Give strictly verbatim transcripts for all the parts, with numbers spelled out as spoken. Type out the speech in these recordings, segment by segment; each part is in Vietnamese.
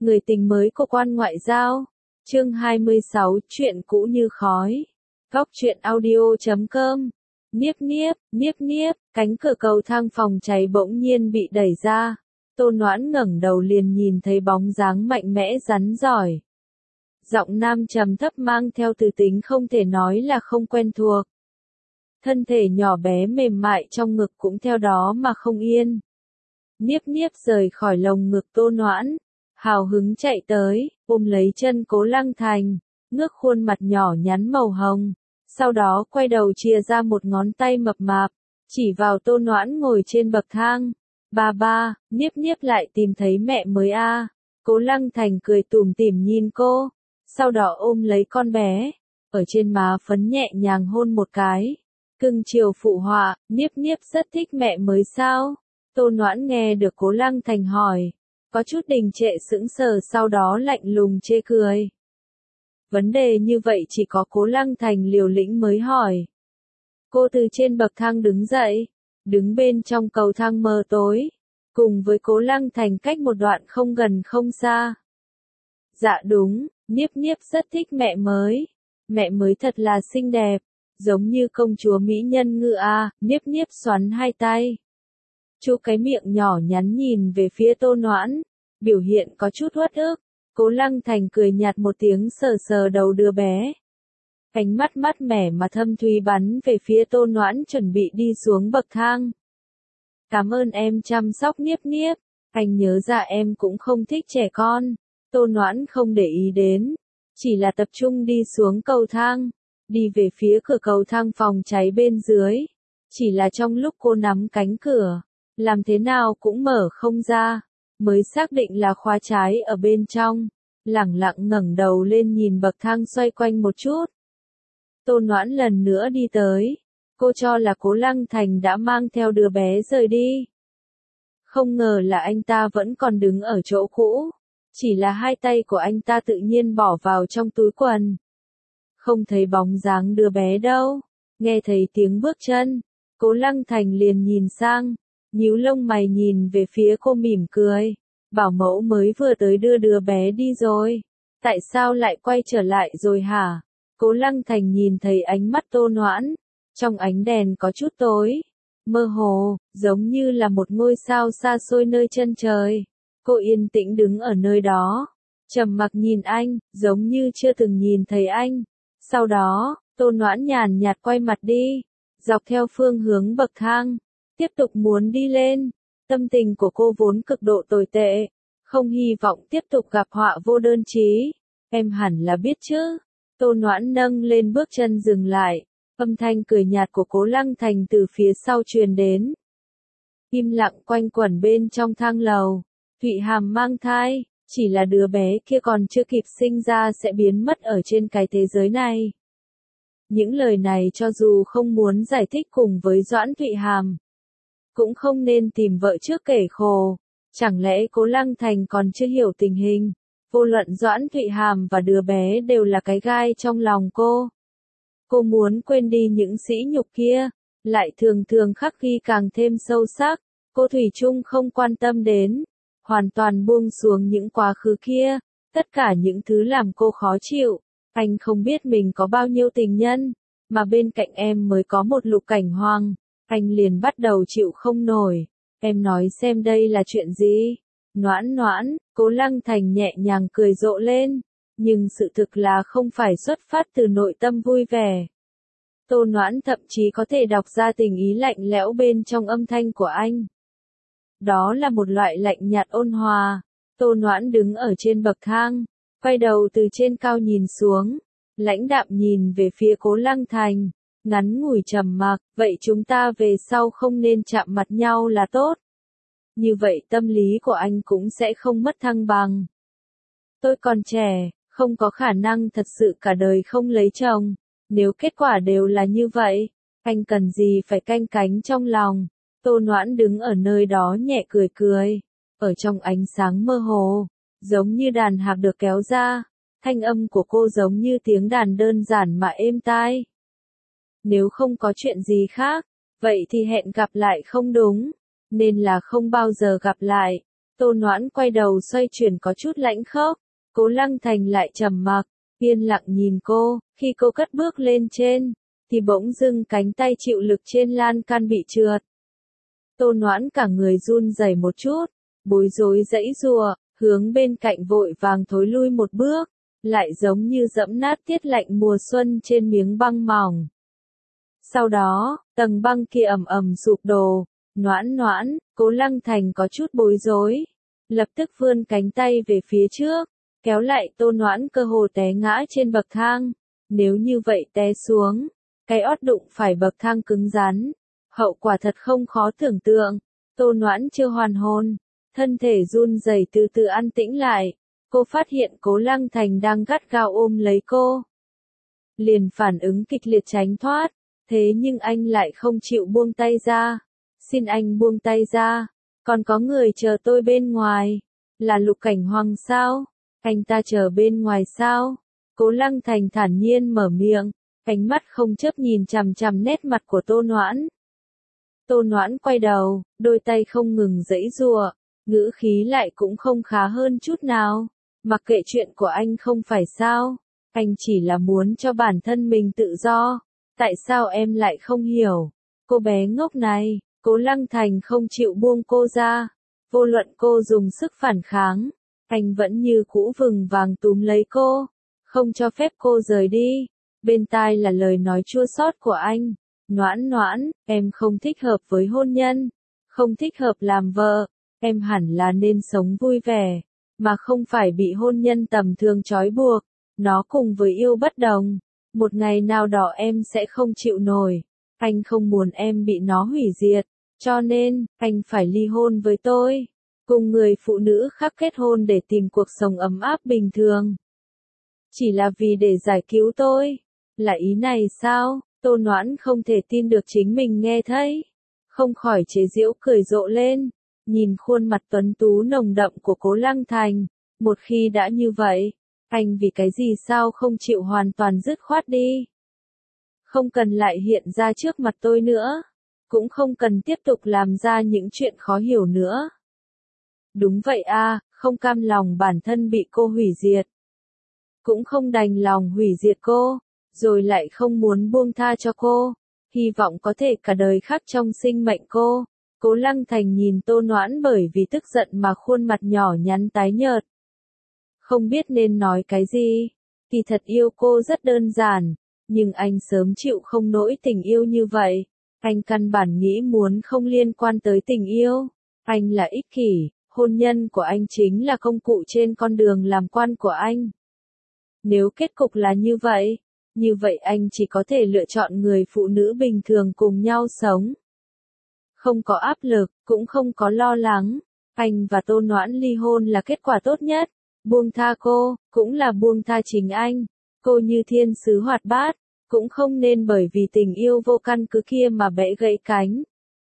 Người tình mới của quan ngoại giao. Chương hai mươi sáu, chuyện cũ như khói. Góc truyện audio chấm com. Niếp niếp, niếp niếp, cánh cửa cầu thang phòng cháy bỗng nhiên bị đẩy ra. Tô Noãn ngẩng đầu liền nhìn thấy bóng dáng mạnh mẽ rắn giỏi. Giọng nam trầm thấp mang theo từ tính không thể nói là không quen thuộc. Thân thể nhỏ bé mềm mại trong ngực cũng theo đó mà không yên. Niếp niếp rời khỏi lồng ngực Tô Noãn, hào hứng chạy tới, ôm lấy chân Cố Lăng Thành, ngước khuôn mặt nhỏ nhắn màu hồng, sau đó quay đầu chìa ra một ngón tay mập mạp, chỉ vào Tô Noãn ngồi trên bậc thang. Ba ba, niếp niếp lại tìm thấy mẹ mới a. À. Cố Lăng Thành cười tủm tỉm nhìn cô, sau đó ôm lấy con bé, ở trên má phấn nhẹ nhàng hôn một cái. Cưng chiều phụ họa, niếp niếp rất thích mẹ mới sao? Tô Noãn nghe được Cố Lăng Thành hỏi, có chút đình trệ sững sờ sau đó lạnh lùng chê cười. Vấn đề như vậy chỉ có Cố Lăng Thành liều lĩnh mới hỏi. Cô từ trên bậc thang đứng dậy, đứng bên trong cầu thang mờ tối, cùng với Cố Lăng Thành cách một đoạn không gần không xa. Dạ đúng, niếp niếp rất thích mẹ mới. Mẹ mới thật là xinh đẹp, giống như công chúa mỹ nhân ngự a. À. Niếp niếp xoắn hai tay, chu cái miệng nhỏ nhắn nhìn về phía Tô Noãn, biểu hiện có chút uất ức. Cố Lăng Thành cười nhạt một tiếng sờ sờ đầu đứa bé. Ánh mắt mát mẻ mà thâm thúy bắn về phía Tô Noãn chuẩn bị đi xuống bậc thang. Cảm ơn em chăm sóc niếp niếp, anh nhớ ra em cũng không thích trẻ con. Tô Noãn không để ý đến, chỉ là tập trung đi xuống cầu thang, đi về phía cửa cầu thang phòng cháy bên dưới. Chỉ là trong lúc cô nắm cánh cửa, làm thế nào cũng mở không ra, mới xác định là khóa trái ở bên trong, lẳng lặng ngẩng đầu lên nhìn bậc thang xoay quanh một chút. Tô Noãn lần nữa đi tới, cô cho là Cố Lăng Thành đã mang theo đứa bé rời đi. Không ngờ là anh ta vẫn còn đứng ở chỗ cũ, chỉ là hai tay của anh ta tự nhiên bỏ vào trong túi quần. Không thấy bóng dáng đứa bé đâu, nghe thấy tiếng bước chân, Cố Lăng Thành liền nhìn sang, nhíu lông mày nhìn về phía cô mỉm cười. Bảo mẫu mới vừa tới đưa đứa bé đi rồi, tại sao lại quay trở lại rồi hả? Cố Lăng Thành nhìn thấy ánh mắt Tô Noãn, trong ánh đèn có chút tối, mơ hồ, giống như là một ngôi sao xa xôi nơi chân trời. Cô yên tĩnh đứng ở nơi đó, trầm mặc nhìn anh, giống như chưa từng nhìn thấy anh. Sau đó, Tô Noãn nhàn nhạt quay mặt đi, dọc theo phương hướng bậc thang, tiếp tục muốn đi lên. Tâm tình của cô vốn cực độ tồi tệ, không hy vọng tiếp tục gặp họa vô đơn chí. Em hẳn là biết chứ. Tô Noãn nâng lên bước chân dừng lại, âm thanh cười nhạt của Cố Lăng Thành từ phía sau truyền đến. Im lặng quanh quẩn bên trong thang lầu. Thụy Hàm mang thai, chỉ là đứa bé kia còn chưa kịp sinh ra sẽ biến mất ở trên cái thế giới này. Những lời này cho dù không muốn giải thích cùng với Doãn Thụy Hàm, cũng không nên tìm vợ trước kể khổ. Chẳng lẽ Cố Lăng Thành còn chưa hiểu tình hình? Vô luận Doãn Thụy Hàm và đứa bé đều là cái gai trong lòng cô. Cô muốn quên đi những sỉ nhục kia, lại thường thường khắc ghi càng thêm sâu sắc. Cô thủy chung không quan tâm đến, hoàn toàn buông xuống những quá khứ kia, tất cả những thứ làm cô khó chịu. Anh không biết mình có bao nhiêu tình nhân, mà bên cạnh em mới có một Lục Cảnh Hoàng. Anh liền bắt đầu chịu không nổi. Em nói xem đây là chuyện gì? Noãn noãn, Cố Lăng Thành nhẹ nhàng cười rộ lên, nhưng sự thực là không phải xuất phát từ nội tâm vui vẻ. Tô Noãn thậm chí có thể đọc ra tình ý lạnh lẽo bên trong âm thanh của anh. Đó là một loại lạnh nhạt ôn hòa. Tô Noãn đứng ở trên bậc thang, quay đầu từ trên cao nhìn xuống, lãnh đạm nhìn về phía Cố Lăng Thành. Ngắn ngủi trầm mặc, vậy chúng ta về sau không nên chạm mặt nhau là tốt. Như vậy tâm lý của anh cũng sẽ không mất thăng bằng. Tôi còn trẻ, không có khả năng thật sự cả đời không lấy chồng. Nếu kết quả đều là như vậy, anh cần gì phải canh cánh trong lòng. Tô Noãn đứng ở nơi đó nhẹ cười cười, ở trong ánh sáng mơ hồ, giống như đàn hạc được kéo ra. Thanh âm của cô giống như tiếng đàn đơn giản mà êm tai. Nếu không có chuyện gì khác, vậy thì hẹn gặp lại không đúng, nên là không bao giờ gặp lại. Tô Noãn quay đầu xoay chuyển có chút lãnh khốc, Cố Lăng Thành lại trầm mặc, yên lặng nhìn cô, khi cô cất bước lên trên, thì bỗng dưng cánh tay chịu lực trên lan can bị trượt. Tô Noãn cả người run rẩy một chút, bối rối giãy giụa, hướng bên cạnh vội vàng thối lui một bước, lại giống như dẫm nát tiết lạnh mùa xuân trên miếng băng mỏng. Sau đó, tầng băng kia ầm ầm sụp đổ, Noãn Noãn, Cố Lăng Thành có chút bối rối, lập tức vươn cánh tay về phía trước, kéo lại Tô Noãn cơ hồ té ngã trên bậc thang. Nếu như vậy té xuống, cái ót đụng phải bậc thang cứng rắn, hậu quả thật không khó tưởng tượng. Tô Noãn chưa hoàn hồn, thân thể run rẩy từ từ an tĩnh lại, cô phát hiện Cố Lăng Thành đang gắt gao ôm lấy cô. Liền phản ứng kịch liệt tránh thoát, thế nhưng anh lại không chịu buông tay ra. Xin anh buông tay ra, còn có người chờ tôi bên ngoài. Là Lục Cảnh Hoàng sao? Anh ta chờ bên ngoài sao? Cố Lăng Thành thản nhiên mở miệng, ánh mắt không chớp nhìn chằm chằm nét mặt của Tô Noãn. Tô Noãn quay đầu, đôi tay không ngừng giãy giụa, ngữ khí lại cũng không khá hơn chút nào. Mặc kệ chuyện của anh không phải sao? Anh chỉ là muốn cho bản thân mình tự do. Tại sao em lại không hiểu? Cô bé ngốc này, Cố Lăng Thành không chịu buông cô ra. Vô luận cô dùng sức phản kháng, anh vẫn như cũ vừng vàng túm lấy cô, không cho phép cô rời đi. Bên tai là lời nói chua xót của anh. Noãn Noãn, em không thích hợp với hôn nhân, không thích hợp làm vợ, em hẳn là nên sống vui vẻ, mà không phải bị hôn nhân tầm thường trói buộc. Nó cùng với yêu bất đồng, một ngày nào đó em sẽ không chịu nổi. Anh không muốn em bị nó hủy diệt, cho nên, anh phải ly hôn với tôi, cùng người phụ nữ khác kết hôn để tìm cuộc sống ấm áp bình thường. Chỉ là vì để giải cứu tôi, là ý này sao? Tô Noãn không thể tin được chính mình nghe thấy, không khỏi chế giễu cười rộ lên, nhìn khuôn mặt tuấn tú nồng đậm của Cố Lăng Thành, một khi đã như vậy, anh vì cái gì sao không chịu hoàn toàn dứt khoát đi? Không cần lại hiện ra trước mặt tôi nữa, cũng không cần tiếp tục làm ra những chuyện khó hiểu nữa. Đúng vậy a, không cam lòng bản thân bị cô hủy diệt, cũng không đành lòng hủy diệt cô, rồi lại không muốn buông tha cho cô, hy vọng có thể cả đời khắc trong sinh mệnh cô. Cố Lăng Thành nhìn Tô Noãn bởi vì tức giận mà khuôn mặt nhỏ nhắn tái nhợt. Không biết nên nói cái gì, kỳ thật yêu cô rất đơn giản, nhưng anh sớm chịu không nổi tình yêu như vậy. Anh căn bản nghĩ muốn không liên quan tới tình yêu. Anh là ích kỷ, hôn nhân của anh chính là công cụ trên con đường làm quan của anh. Nếu kết cục là như vậy, như vậy anh chỉ có thể lựa chọn người phụ nữ bình thường cùng nhau sống. Không có áp lực, cũng không có lo lắng. Anh và Tô Noãn ly hôn là kết quả tốt nhất. Buông tha cô, cũng là buông tha chính anh. Cô như thiên sứ hoạt bát, cũng không nên bởi vì tình yêu vô căn cứ kia mà bẽ gãy cánh.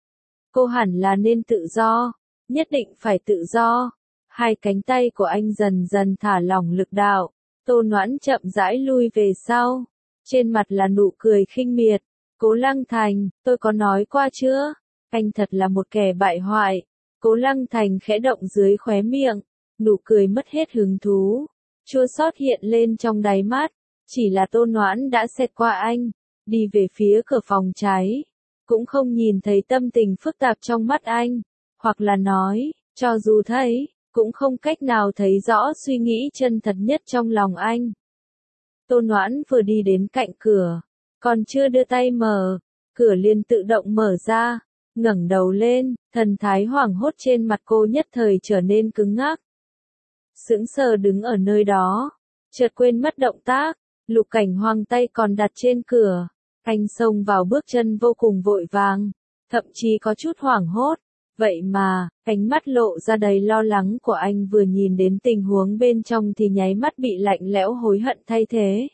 Cô hẳn là nên tự do, nhất định phải tự do. Hai cánh tay của anh dần dần thả lỏng lực đạo. Tô Noãn chậm rãi lui về sau. Trên mặt là nụ cười khinh miệt. Cố Lăng Thành, tôi có nói qua chưa? Anh thật là một kẻ bại hoại. Cố Lăng Thành khẽ động dưới khóe miệng. Nụ cười mất hết hứng thú. Chua xót hiện lên trong đáy mắt. Chỉ là Tô Noãn đã xẹt qua anh. Đi về phía cửa phòng cháy. Cũng không nhìn thấy tâm tình phức tạp trong mắt anh. Hoặc là nói, cho dù thấy, cũng không cách nào thấy rõ suy nghĩ chân thật nhất trong lòng anh. Tô Noãn vừa đi đến cạnh cửa, còn chưa đưa tay mở, cửa liền tự động mở ra, ngẩng đầu lên, thần thái hoảng hốt trên mặt cô nhất thời trở nên cứng ngắc. Sững sờ đứng ở nơi đó, chợt quên mất động tác, Lục Cảnh Hoàng tay còn đặt trên cửa, anh xông vào bước chân vô cùng vội vàng, thậm chí có chút hoảng hốt. Vậy mà, ánh mắt lộ ra đầy lo lắng của anh vừa nhìn đến tình huống bên trong thì nháy mắt bị lạnh lẽo hối hận thay thế.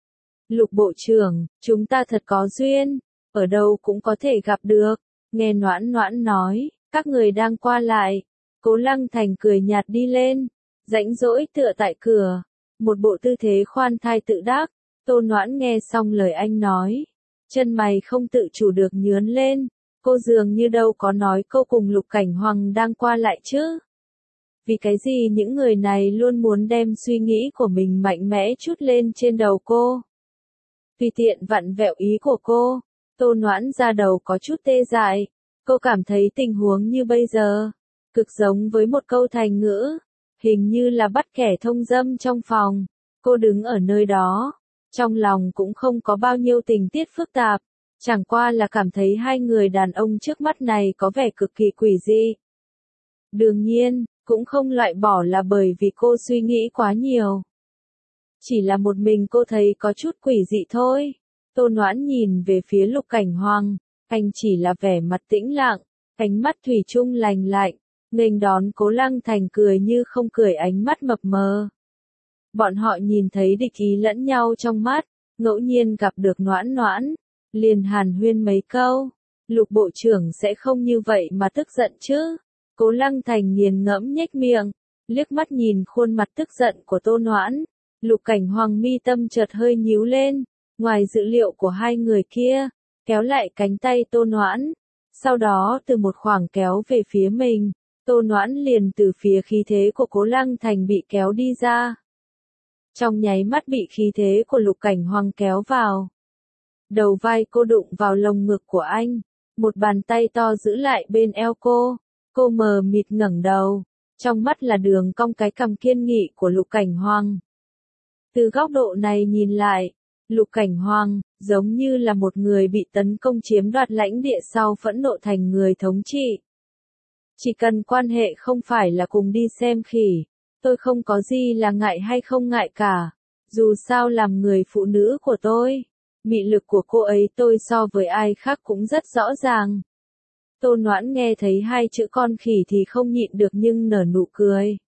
Lục Bộ trưởng, chúng ta thật có duyên, ở đâu cũng có thể gặp được. Nghe Noãn Noãn nói, các người đang qua lại. Cố Lăng Thành cười nhạt đi lên, rãnh rỗi tựa tại cửa, một bộ tư thế khoan thai tự đắc. Tô Noãn nghe xong lời anh nói, chân mày không tự chủ được nhướng lên. Cô dường như đâu có nói cô cùng Lục Cảnh Hoàng đang qua lại chứ. Vì cái gì những người này luôn muốn đem suy nghĩ của mình mạnh mẽ chút lên trên đầu cô. Tùy tiện vặn vẹo ý của cô, Tô Noãn da đầu có chút tê dại. Cô cảm thấy tình huống như bây giờ, cực giống với một câu thành ngữ, hình như là bắt kẻ thông dâm trong phòng. Cô đứng ở nơi đó, trong lòng cũng không có bao nhiêu tình tiết phức tạp, chẳng qua là cảm thấy hai người đàn ông trước mắt này có vẻ cực kỳ quỷ dị. Đương nhiên, cũng không loại bỏ là bởi vì cô suy nghĩ quá nhiều. Chỉ là một mình cô thấy có chút quỷ dị thôi. Tô Noãn nhìn về phía Lục Cảnh Hoàng, anh chỉ là vẻ mặt tĩnh lặng, ánh mắt thủy chung lành lạnh, nghênh đón Cố Lăng Thành cười như không cười, ánh mắt mập mờ. Bọn họ nhìn thấy địch ý lẫn nhau trong mắt, ngẫu nhiên gặp được Noãn Noãn, liền hàn huyên mấy câu. Lục bộ trưởng sẽ không như vậy mà tức giận chứ? Cố Lăng Thành nghiền ngẫm nhếch miệng, liếc mắt nhìn khuôn mặt tức giận của Tô Noãn. Lục Cảnh Hoàng mi tâm chợt hơi nhíu lên, ngoài dự liệu của hai người kia, kéo lại cánh tay Tô Noãn, sau đó từ một khoảng kéo về phía mình, Tô Noãn liền từ phía khí thế của Cố Lăng Thành bị kéo đi ra. Trong nháy mắt bị khí thế của Lục Cảnh Hoàng kéo vào. Đầu vai cô đụng vào lồng ngực của anh, một bàn tay to giữ lại bên eo cô, cô mờ mịt ngẩng đầu, trong mắt là đường cong cái cằm kiên nghị của Lục Cảnh Hoàng. Từ góc độ này nhìn lại, Lục Cảnh Hoàng, giống như là một người bị tấn công chiếm đoạt lãnh địa sau phẫn nộ thành người thống trị. Chỉ cần quan hệ không phải là cùng đi xem khỉ, tôi không có gì là ngại hay không ngại cả. Dù sao làm người phụ nữ của tôi, mị lực của cô ấy tôi so với ai khác cũng rất rõ ràng. Tô Noãn nghe thấy hai chữ con khỉ thì không nhịn được nhưng nở nụ cười.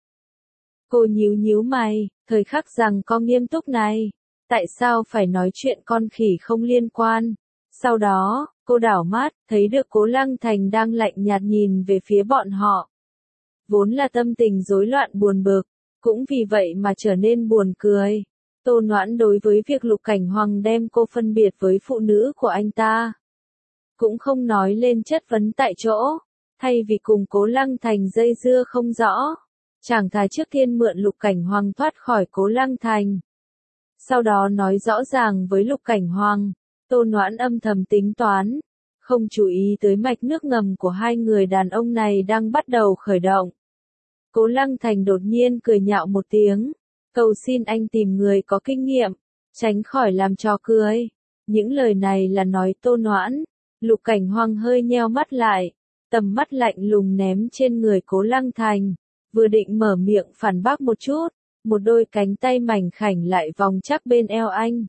Cô nhíu nhíu mày, thời khắc rằng có nghiêm túc này, tại sao phải nói chuyện con khỉ không liên quan. Sau đó, cô đảo mắt, thấy được Cố Lăng Thành đang lạnh nhạt nhìn về phía bọn họ. Vốn là tâm tình rối loạn buồn bực, cũng vì vậy mà trở nên buồn cười. Tô Noãn đối với việc Lục Cảnh Hoàng đem cô phân biệt với phụ nữ của anh ta, cũng không nói lên chất vấn tại chỗ, thay vì cùng Cố Lăng Thành dây dưa không rõ. Chàng thà trước tiên mượn Lục Cảnh Hoàng thoát khỏi Cố Lăng Thành. Sau đó nói rõ ràng với Lục Cảnh Hoàng, Tô Noãn âm thầm tính toán, không chú ý tới mạch nước ngầm của hai người đàn ông này đang bắt đầu khởi động. Cố Lăng Thành đột nhiên cười nhạo một tiếng, cầu xin anh tìm người có kinh nghiệm, tránh khỏi làm trò cười. Những lời này là nói Tô Noãn. Lục Cảnh Hoàng hơi nheo mắt lại, tầm mắt lạnh lùng ném trên người Cố Lăng Thành. Vừa định mở miệng phản bác một chút, một đôi cánh tay mảnh khảnh lại vòng chắc bên eo anh.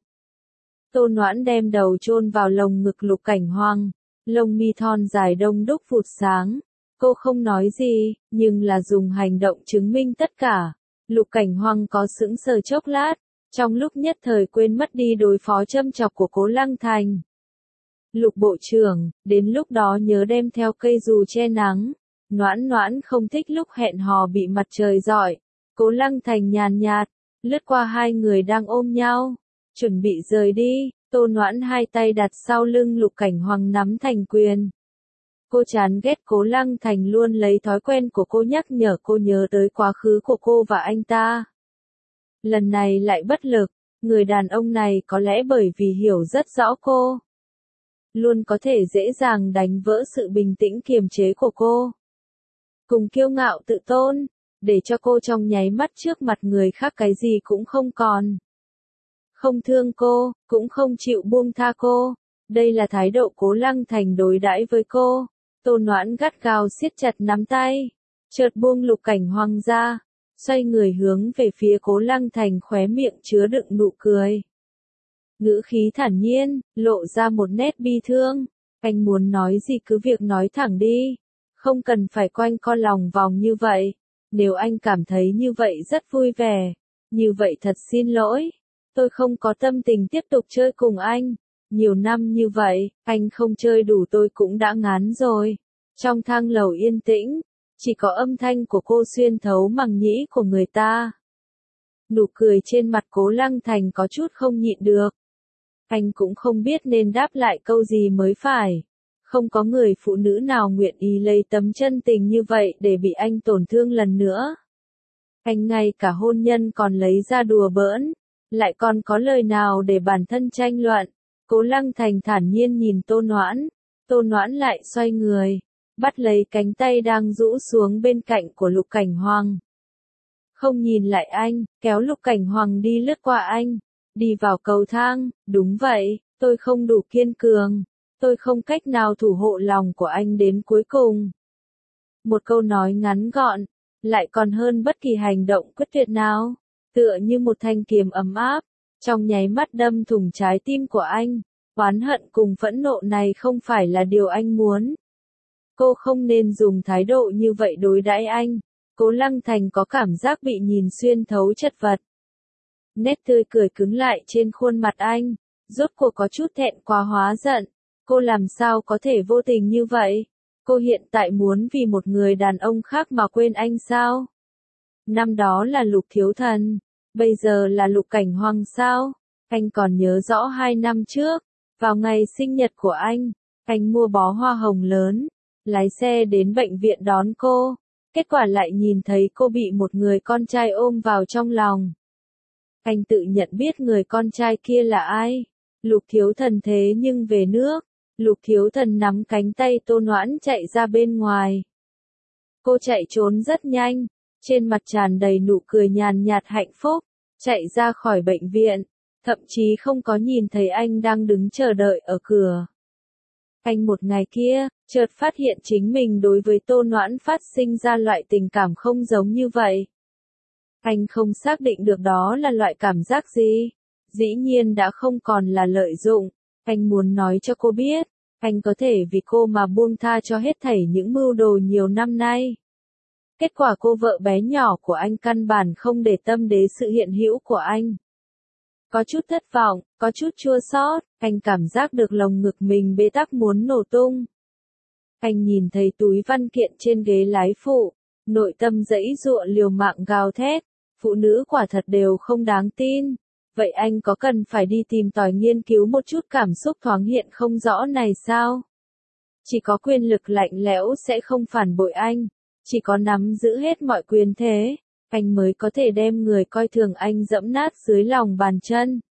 Tô Noãn đem đầu chôn vào lồng ngực Lục Cảnh Hoàng, lông mi thon dài đông đúc vụt sáng. Cô không nói gì, nhưng là dùng hành động chứng minh tất cả. Lục Cảnh Hoàng có sững sờ chốc lát, trong lúc nhất thời quên mất đi đối phó châm chọc của Cố Lăng Thành. Lục bộ trưởng, đến lúc đó nhớ đem theo cây dù che nắng. Noãn Noãn không thích lúc hẹn hò bị mặt trời rọi. Cố Lăng Thành nhàn nhạt, lướt qua hai người đang ôm nhau, chuẩn bị rời đi. Tô Noãn hai tay đặt sau lưng Lục Cảnh Hoàng nắm thành quyền. Cô chán ghét Cố Lăng Thành luôn lấy thói quen của cô nhắc nhở cô nhớ tới quá khứ của cô và anh ta. Lần này lại bất lực, người đàn ông này có lẽ bởi vì hiểu rất rõ cô, luôn có thể dễ dàng đánh vỡ sự bình tĩnh kiềm chế của cô. Cùng kiêu ngạo tự tôn, để cho cô trong nháy mắt trước mặt người khác cái gì cũng không còn. Không thương cô, cũng không chịu buông tha cô. Đây là thái độ Cố Lăng Thành đối đãi với cô. Tô Noãn gắt gao siết chặt nắm tay, chợt buông Lục Cảnh Hoàng ra, xoay người hướng về phía Cố Lăng Thành, khóe miệng chứa đựng nụ cười. Ngữ khí thản nhiên, lộ ra một nét bi thương. Anh muốn nói gì cứ việc nói thẳng đi, không cần phải quanh co lòng vòng như vậy. Nếu anh cảm thấy như vậy rất vui vẻ, như vậy thật xin lỗi. Tôi không có tâm tình tiếp tục chơi cùng anh. Nhiều năm như vậy, anh không chơi đủ tôi cũng đã ngán rồi. Trong thang lầu yên tĩnh, chỉ có âm thanh của cô xuyên thấu màng nhĩ của người ta. Nụ cười trên mặt Cố Lăng Thành có chút không nhịn được. Anh cũng không biết nên đáp lại câu gì mới phải. Không có người phụ nữ nào nguyện ý lấy tấm chân tình như vậy để bị anh tổn thương lần nữa. Anh ngay cả hôn nhân còn lấy ra đùa bỡn, lại còn có lời nào để bản thân tranh luận. Cố Lăng Thành thản nhiên nhìn Tô Noãn, Tô Noãn lại xoay người, bắt lấy cánh tay đang rũ xuống bên cạnh của Lục Cảnh Hoàng. Không nhìn lại anh, kéo Lục Cảnh Hoàng đi lướt qua anh, đi vào cầu thang. Đúng vậy, tôi không đủ kiên cường, tôi không cách nào thủ hộ lòng của anh đến cuối cùng. Một câu nói ngắn gọn, lại còn hơn bất kỳ hành động quyết tuyệt nào, tựa như một thanh kiếm ấm áp, trong nháy mắt đâm thủng trái tim của anh. Oán hận cùng phẫn nộ này không phải là điều anh muốn. Cô không nên dùng thái độ như vậy đối đãi anh. Cố Lăng Thành có cảm giác bị nhìn xuyên thấu chất vật. Nét tươi cười cứng lại trên khuôn mặt anh, rốt cuộc có chút thẹn quá hóa giận. Cô làm sao có thể vô tình như vậy? Cô hiện tại muốn vì một người đàn ông khác mà quên anh sao? Năm đó là Lục Thiếu Thần, bây giờ là Lục Cảnh Hoàng sao? Anh còn nhớ rõ hai năm trước, vào ngày sinh nhật của anh, anh mua bó hoa hồng lớn, lái xe đến bệnh viện đón cô. Kết quả lại nhìn thấy cô bị một người con trai ôm vào trong lòng. Anh tự nhận biết người con trai kia là ai. Lục Thiếu Thần thế nhưng về nước. Lục Thiếu Thần nắm cánh tay Tô Noãn chạy ra bên ngoài. Cô chạy trốn rất nhanh, trên mặt tràn đầy nụ cười nhàn nhạt hạnh phúc, chạy ra khỏi bệnh viện, thậm chí không có nhìn thấy anh đang đứng chờ đợi ở cửa. Anh một ngày kia, chợt phát hiện chính mình đối với Tô Noãn phát sinh ra loại tình cảm không giống như vậy. Anh không xác định được đó là loại cảm giác gì. Dĩ nhiên đã không còn là lợi dụng. Anh muốn nói cho cô biết, anh có thể vì cô mà buông tha cho hết thảy những mưu đồ nhiều năm nay. Kết quả cô vợ bé nhỏ của anh căn bản không để tâm đến sự hiện hữu của anh. Có chút thất vọng, có chút chua xót, anh cảm giác được lồng ngực mình bế tắc muốn nổ tung. Anh nhìn thấy túi văn kiện trên ghế lái phụ, nội tâm giãy giụa liều mạng gào thét, phụ nữ quả thật đều không đáng tin. Vậy anh có cần phải đi tìm tòi nghiên cứu một chút cảm xúc thoáng hiện không rõ này sao? Chỉ có quyền lực lạnh lẽo sẽ không phản bội anh, chỉ có nắm giữ hết mọi quyền thế, anh mới có thể đem người coi thường anh dẫm nát dưới lòng bàn chân.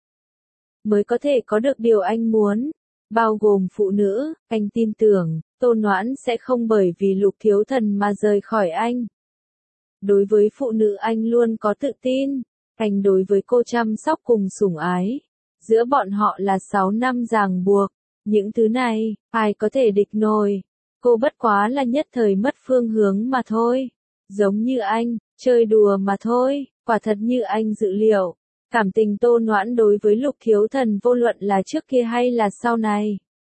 Mới có thể có được điều anh muốn, bao gồm phụ nữ. Anh tin tưởng, Tô Noãn sẽ không bởi vì Lục Thiếu Thần mà rời khỏi anh. Đối với phụ nữ anh luôn có tự tin, anh đối với cô chăm sóc cùng sủng ái. Giữa bọn họ là sáu năm ràng buộc, những thứ này, ai có thể địch nổi. Cô bất quá là nhất thời mất phương hướng mà thôi. Giống như anh, chơi đùa mà thôi, quả thật như anh dự liệu. Cảm tình Tô Noãn đối với Lục Thiếu Thần vô luận là trước kia hay là sau này,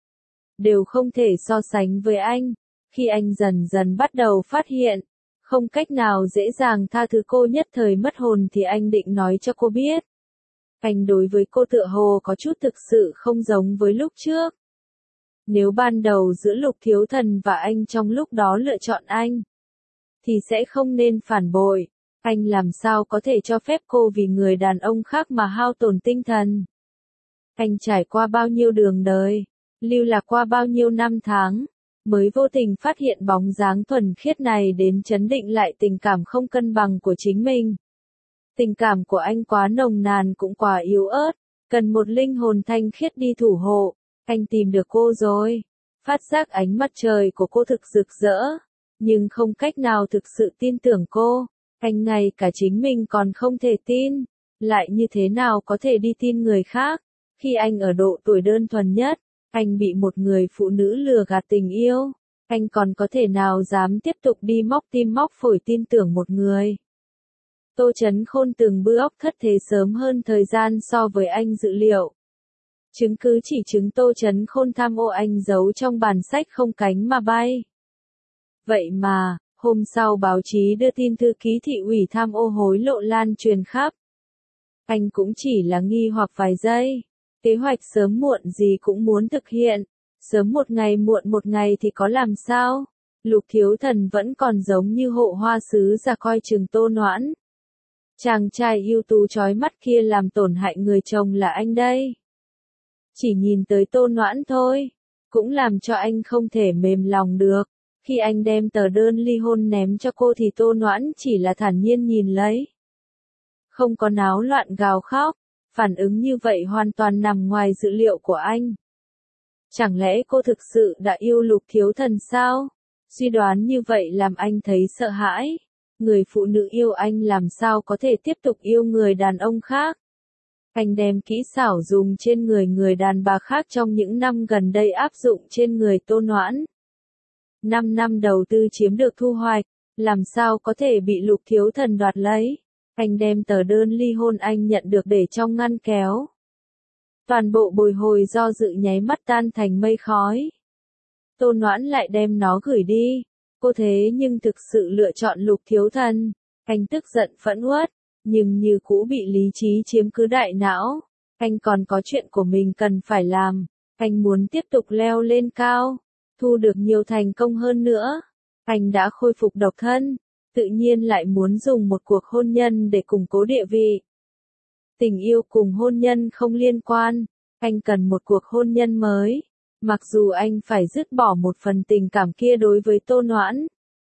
đều không thể so sánh với anh. Khi anh dần dần bắt đầu phát hiện, không cách nào dễ dàng tha thứ cô nhất thời mất hồn thì anh định nói cho cô biết. Anh đối với cô tựa hồ có chút thực sự không giống với lúc trước. Nếu ban đầu giữa Lục Thiếu Thần và anh trong lúc đó lựa chọn anh, thì sẽ không nên phản bội. Anh làm sao có thể cho phép cô vì người đàn ông khác mà hao tổn tinh thần. Anh trải qua bao nhiêu đường đời, lưu lạc qua bao nhiêu năm tháng, mới vô tình phát hiện bóng dáng thuần khiết này đến chấn định lại tình cảm không cân bằng của chính mình. Tình cảm của anh quá nồng nàn cũng quá yếu ớt, cần một linh hồn thanh khiết đi thủ hộ. Anh tìm được cô rồi, phát giác ánh mặt trời của cô thực rực rỡ, nhưng không cách nào thực sự tin tưởng cô. Anh ngay cả chính mình còn không thể tin, lại như thế nào có thể đi tin người khác. Khi anh ở độ tuổi đơn thuần nhất, anh bị một người phụ nữ lừa gạt tình yêu, anh còn có thể nào dám tiếp tục đi móc tim móc phổi tin tưởng một người. Tô Chấn Khôn từng bư óc thất thế sớm hơn thời gian so với anh dự liệu. Chứng cứ chỉ chứng Tô Chấn Khôn tham ô anh giấu trong bản sách không cánh mà bay. Vậy mà, hôm sau báo chí đưa tin thư ký thị ủy tham ô hối lộ lan truyền khắp. Anh cũng chỉ là nghi hoặc vài giây. Kế hoạch sớm muộn gì cũng muốn thực hiện. Sớm một ngày muộn một ngày thì có làm sao? Lục Thiếu Thần vẫn còn giống như hộ hoa sứ ra coi chừng Tô Noãn. Chàng trai ưu tú chói mắt kia làm tổn hại người chồng là anh đây. Chỉ nhìn tới Tô Noãn thôi, cũng làm cho anh không thể mềm lòng được. Khi anh đem tờ đơn ly hôn ném cho cô thì Tô Noãn chỉ là thản nhiên nhìn lấy. Không có náo loạn gào khóc, phản ứng như vậy hoàn toàn nằm ngoài dự liệu của anh. Chẳng lẽ cô thực sự đã yêu Lục Thiếu Thần sao? Suy đoán như vậy làm anh thấy sợ hãi. Người phụ nữ yêu anh làm sao có thể tiếp tục yêu người đàn ông khác? Anh đem kỹ xảo dùng trên người người đàn bà khác trong những năm gần đây áp dụng trên người Tô Noãn. Năm năm đầu tư chiếm được thu hoạch, làm sao có thể bị Lục Thiếu Thần đoạt lấy? Anh đem tờ đơn ly hôn anh nhận được để trong ngăn kéo. Toàn bộ bồi hồi do dự nháy mắt tan thành mây khói. Tô Noãn lại đem nó gửi đi. Cô thế nhưng thực sự lựa chọn Lục Thiếu Thần. Anh tức giận phẫn uất, nhưng như cũ bị lý trí chiếm cứ đại não. Anh còn có chuyện của mình cần phải làm. Anh muốn tiếp tục leo lên cao, thu được nhiều thành công hơn nữa. Anh đã khôi phục độc thân, tự nhiên lại muốn dùng một cuộc hôn nhân để củng cố địa vị. Tình yêu cùng hôn nhân không liên quan, anh cần một cuộc hôn nhân mới. Mặc dù anh phải dứt bỏ một phần tình cảm kia đối với Tô Noãn.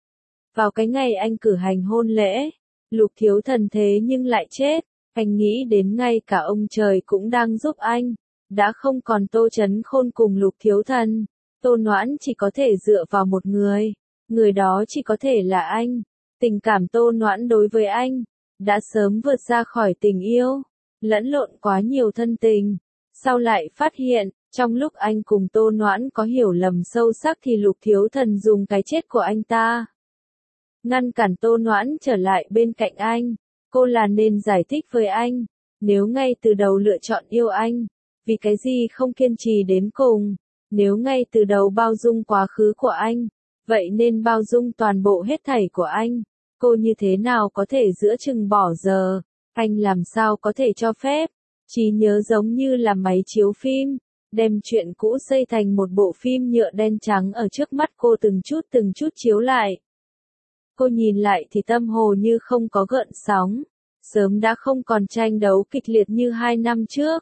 Vào cái ngày anh cử hành hôn lễ, Lục Thiếu Thần thế nhưng lại chết. Anh nghĩ đến ngay cả ông trời cũng đang giúp anh. Đã không còn Tô Chấn Khôn cùng Lục Thiếu Thần. Tô Noãn chỉ có thể dựa vào một người. Người đó chỉ có thể là anh. Tình cảm Tô Noãn đối với anh đã sớm vượt ra khỏi tình yêu, lẫn lộn quá nhiều thân tình. Sau lại phát hiện, trong lúc anh cùng Tô Noãn có hiểu lầm sâu sắc thì Lục Thiếu Thần dùng cái chết của anh ta ngăn cản Tô Noãn trở lại bên cạnh anh. Cô là nên giải thích với anh, nếu ngay từ đầu lựa chọn yêu anh, vì cái gì không kiên trì đến cùng? Nếu ngay từ đầu bao dung quá khứ của anh, vậy nên bao dung toàn bộ hết thảy của anh. Cô như thế nào có thể giữa chừng bỏ giờ? Anh làm sao có thể cho phép? Trí nhớ giống như là máy chiếu phim, đem chuyện cũ xây thành một bộ phim nhựa đen trắng ở trước mắt cô từng chút từng chút chiếu lại. Cô nhìn lại thì tâm hồ như không có gợn sóng, sớm đã không còn tranh đấu kịch liệt như hai năm trước.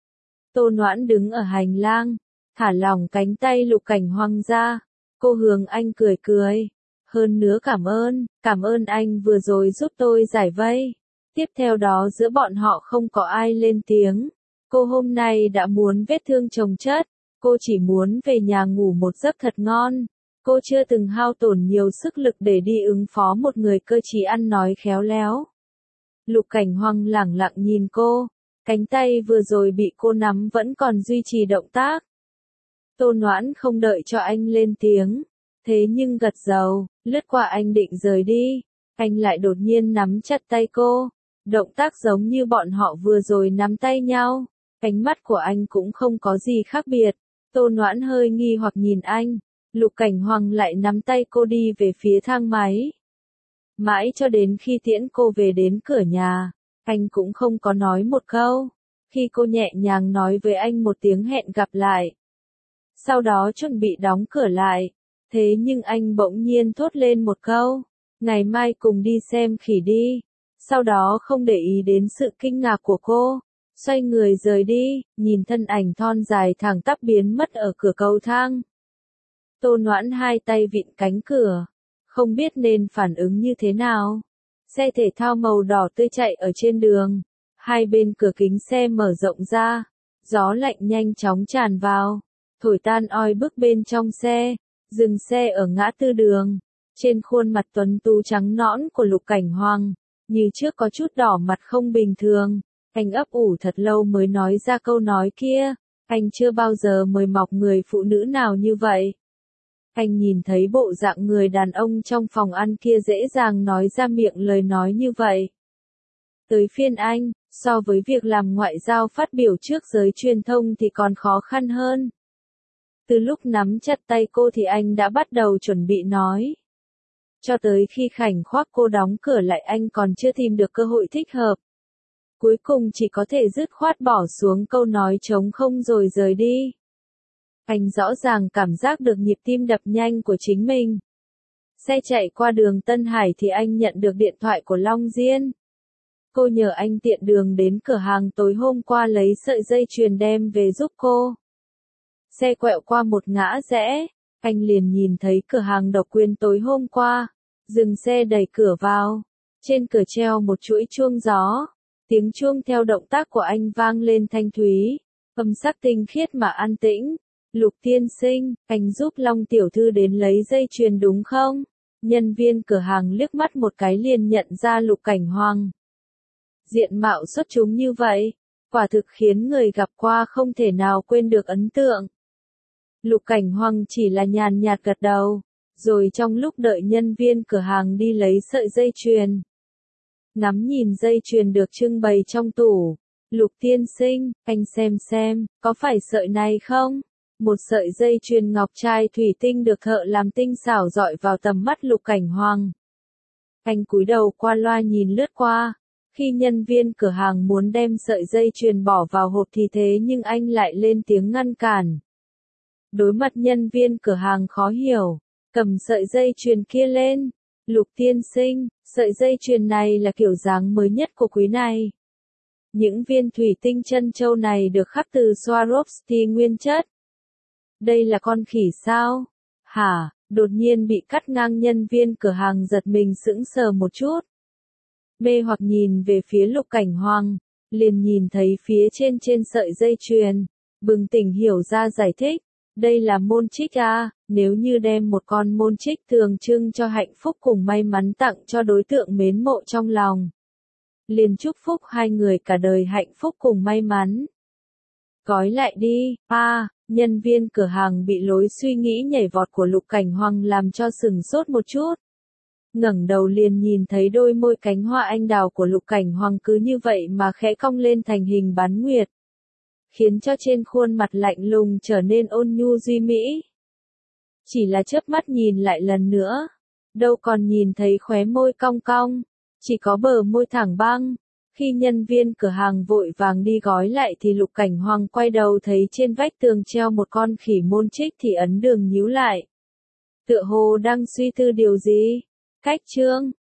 Tô Noãn đứng ở hành lang, thả lỏng cánh tay Lục Cảnh Hoang ra. Cô hướng anh cười cười. Hơn nữa cảm ơn, cảm ơn anh vừa rồi giúp tôi giải vây. Tiếp theo đó giữa bọn họ không có ai lên tiếng. Cô hôm nay đã muốn vết thương chồng chất. Cô chỉ muốn về nhà ngủ một giấc thật ngon. Cô chưa từng hao tổn nhiều sức lực để đi ứng phó một người cơ trí ăn nói khéo léo. Lục Cảnh Hoang lẳng lặng nhìn cô. Cánh tay vừa rồi bị cô nắm vẫn còn duy trì động tác. Tô Noãn không đợi cho anh lên tiếng. Thế nhưng gật đầu, lướt qua anh định rời đi. Anh lại đột nhiên nắm chặt tay cô. Động tác giống như bọn họ vừa rồi nắm tay nhau. Ánh mắt của anh cũng không có gì khác biệt. Tô Noãn hơi nghi hoặc nhìn anh. Lục Cảnh Hoang lại nắm tay cô đi về phía thang máy. Mãi cho đến khi tiễn cô về đến cửa nhà, anh cũng không có nói một câu. Khi cô nhẹ nhàng nói với anh một tiếng hẹn gặp lại, sau đó chuẩn bị đóng cửa lại, thế nhưng anh bỗng nhiên thốt lên một câu, ngày mai cùng đi xem khỉ đi. Sau đó không để ý đến sự kinh ngạc của cô, xoay người rời đi, nhìn thân ảnh thon dài thẳng tắp biến mất ở cửa cầu thang. Tô Noãn hai tay vịn cánh cửa, không biết nên phản ứng như thế nào. Xe thể thao màu đỏ tươi chạy ở trên đường, hai bên cửa kính xe mở rộng ra, gió lạnh nhanh chóng tràn vào, thổi tan oi bức bên trong xe, dừng xe ở ngã tư đường. Trên khuôn mặt tuấn tú trắng nõn của Lục Cảnh Hoang, như trước có chút đỏ mặt không bình thường. Anh ấp ủ thật lâu mới nói ra câu nói kia, anh chưa bao giờ mời mọc người phụ nữ nào như vậy. Anh nhìn thấy bộ dạng người đàn ông trong phòng ăn kia dễ dàng nói ra miệng lời nói như vậy. Tới phiên anh, so với việc làm ngoại giao phát biểu trước giới truyền thông thì còn khó khăn hơn. Từ lúc nắm chặt tay cô thì anh đã bắt đầu chuẩn bị nói. Cho tới khi khoảnh khắc cô đóng cửa lại anh còn chưa tìm được cơ hội thích hợp. Cuối cùng chỉ có thể dứt khoát bỏ xuống câu nói trống không rồi rời đi. Anh rõ ràng cảm giác được nhịp tim đập nhanh của chính mình. Xe chạy qua đường Tân Hải thì anh nhận được điện thoại của Long Diên. Cô nhờ anh tiện đường đến cửa hàng tối hôm qua lấy sợi dây chuyền đem về giúp cô. Xe quẹo qua một ngã rẽ, anh liền nhìn thấy cửa hàng độc quyền tối hôm qua, dừng xe đẩy cửa vào, trên cửa treo một chuỗi chuông gió, tiếng chuông theo động tác của anh vang lên thanh thúy, âm sắc tinh khiết mà an tĩnh. Lục tiên sinh, anh giúp Long tiểu thư đến lấy dây chuyền đúng không? Nhân viên cửa hàng liếc mắt một cái liền nhận ra Lục Cảnh Hoàng. Diện mạo xuất chúng như vậy, quả thực khiến người gặp qua không thể nào quên được ấn tượng. Lục Cảnh Hoàng chỉ là nhàn nhạt gật đầu, rồi trong lúc đợi nhân viên cửa hàng đi lấy sợi dây chuyền, ngắm nhìn dây chuyền được trưng bày trong tủ. Lục tiên sinh, anh xem xem, có phải sợi này không? Một sợi dây chuyền ngọc trai thủy tinh được thợ làm tinh xảo dọi vào tầm mắt Lục Cảnh Hoàng. Anh cúi đầu qua loa nhìn lướt qua, khi nhân viên cửa hàng muốn đem sợi dây chuyền bỏ vào hộp thì thế nhưng anh lại lên tiếng ngăn cản. Đối mặt nhân viên cửa hàng khó hiểu, cầm sợi dây chuyền kia lên. Lục tiên sinh, sợi dây chuyền này là kiểu dáng mới nhất của quý này. Những viên thủy tinh chân châu này được khắc từ Swarovski nguyên chất. Đây là con khỉ sao? Hả? Đột nhiên bị cắt ngang, nhân viên cửa hàng giật mình sững sờ một chút. Mê hoặc nhìn về phía Lục Cảnh Hoàng, liền nhìn thấy phía trên trên sợi dây chuyền, bừng tỉnh hiểu ra giải thích. Đây là môn trích à, nếu như đem một con môn trích tượng trưng cho hạnh phúc cùng may mắn tặng cho đối tượng mến mộ trong lòng. Liền chúc phúc hai người cả đời hạnh phúc cùng may mắn. Gói lại đi, a à, nhân viên cửa hàng bị lối suy nghĩ nhảy vọt của Lục Cảnh Hoàng làm cho sừng sốt một chút. Ngẩng đầu liền nhìn thấy đôi môi cánh hoa anh đào của Lục Cảnh Hoàng cứ như vậy mà khẽ cong lên thành hình bán nguyệt, khiến cho trên khuôn mặt lạnh lùng trở nên ôn nhu duy mỹ. Chỉ là chớp mắt nhìn lại lần nữa, đâu còn nhìn thấy khóe môi cong cong, chỉ có bờ môi thẳng băng. Khi nhân viên cửa hàng vội vàng đi gói lại thì Lục Cảnh Hoàng quay đầu thấy trên vách tường treo một con khỉ môn trích thì ấn đường nhíu lại. Tựa hồ đang suy tư điều gì. Cách chương